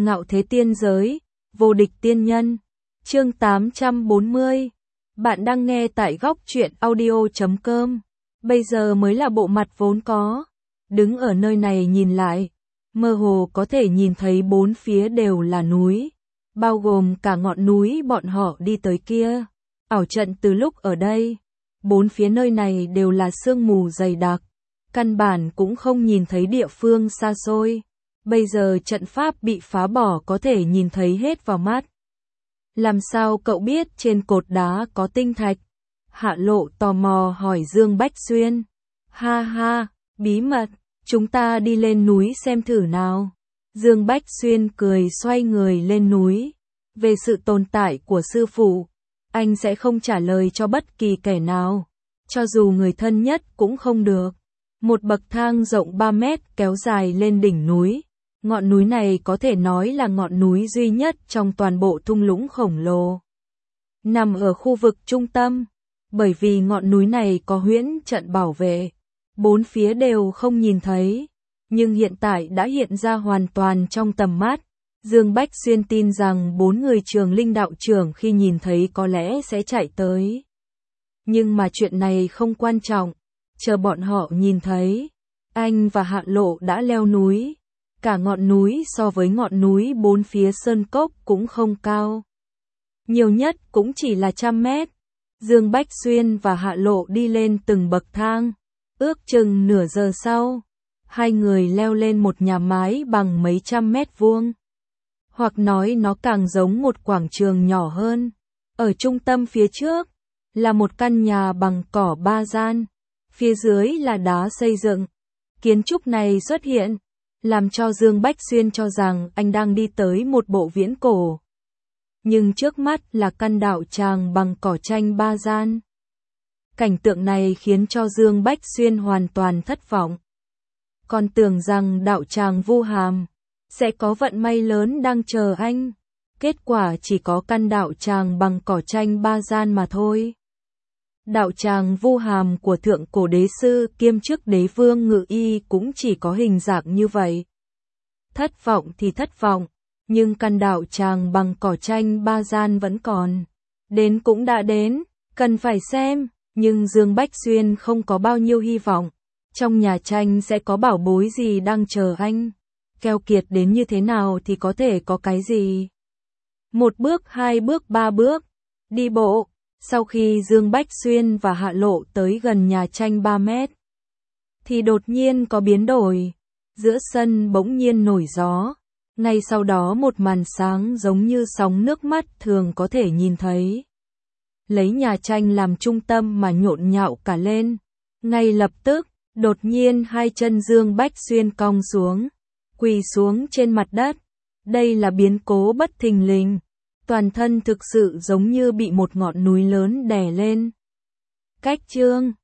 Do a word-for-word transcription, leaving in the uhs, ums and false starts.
Ngạo thế tiên giới, vô địch tiên nhân. Chương tám trăm bốn mươi. Bạn đang nghe tại góc truyện audio chấm com. Bây giờ mới là bộ mặt vốn có. Đứng ở nơi này nhìn lại, mơ hồ có thể nhìn thấy bốn phía đều là núi, bao gồm cả ngọn núi bọn họ đi tới kia. Ảo trận từ lúc ở đây, bốn phía nơi này đều là sương mù dày đặc, căn bản cũng không nhìn thấy địa phương xa xôi. Bây giờ trận pháp bị phá bỏ có thể nhìn thấy hết vào mắt. Làm sao cậu biết trên cột đá có tinh thạch? Hạ Lộ tò mò hỏi Dương Bách Xuyên. Ha ha, bí mật, chúng ta đi lên núi xem thử nào. Dương Bách Xuyên cười xoay người lên núi. Về sự tồn tại của sư phụ, anh sẽ không trả lời cho bất kỳ kẻ nào, cho dù người thân nhất cũng không được. Một bậc thang rộng ba mét kéo dài lên đỉnh núi. Ngọn núi này có thể nói là ngọn núi duy nhất trong toàn bộ thung lũng khổng lồ. Nằm ở khu vực trung tâm, bởi vì ngọn núi này có huyễn trận bảo vệ, bốn phía đều không nhìn thấy, nhưng hiện tại đã hiện ra hoàn toàn trong tầm mắt. Dương Bách Xuyên tin rằng bốn người Trường Linh đạo trưởng khi nhìn thấy có lẽ sẽ chạy tới. Nhưng mà chuyện này không quan trọng, chờ bọn họ nhìn thấy, anh và Hạ Lộ đã leo núi. Cả ngọn núi so với ngọn núi bốn phía sơn cốc cũng không cao. Nhiều nhất cũng chỉ là trăm mét. Dương Bách Xuyên và Hạ Lộ đi lên từng bậc thang. Ước chừng nửa giờ sau, hai người leo lên một nhà mái bằng mấy trăm mét vuông. Hoặc nói nó càng giống một quảng trường nhỏ hơn. Ở trung tâm phía trước, là một căn nhà bằng cỏ ba gian. Phía dưới là đá xây dựng. Kiến trúc này xuất hiện, làm cho Dương Bách Xuyên cho rằng anh đang đi tới một bộ viễn cổ. Nhưng trước mắt là căn đạo tràng bằng cỏ tranh ba gian. Cảnh tượng này khiến cho Dương Bách Xuyên hoàn toàn thất vọng. Còn tưởng rằng đạo tràng Vu Hàm sẽ có vận may lớn đang chờ anh. Kết quả chỉ có căn đạo tràng bằng cỏ tranh ba gian mà thôi. Đạo tràng Vu Hàm của thượng cổ đế sư kiêm chức đế vương Ngự Y cũng chỉ có hình dạng như vậy. Thất vọng thì thất vọng, nhưng căn đạo tràng bằng cỏ tranh ba gian vẫn còn. Đến cũng đã đến, cần phải xem, nhưng Dương Bách Xuyên không có bao nhiêu hy vọng. Trong nhà tranh sẽ có bảo bối gì đang chờ anh. Keo kiệt đến như thế nào thì có thể có cái gì. Một bước, hai bước, ba bước, đi bộ. Sau khi Dương Bách Xuyên và Hạ Lộ tới gần nhà tranh ba mét, thì đột nhiên có biến đổi. Giữa sân bỗng nhiên nổi gió. Ngay sau đó một màn sáng giống như sóng nước mắt thường có thể nhìn thấy. Lấy nhà tranh làm trung tâm mà nhộn nhạo cả lên. Ngay lập tức, đột nhiên hai chân Dương Bách Xuyên cong xuống, quỳ xuống trên mặt đất. Đây là biến cố bất thình lình. Toàn thân thực sự giống như bị một ngọn núi lớn đè lên. Cách chương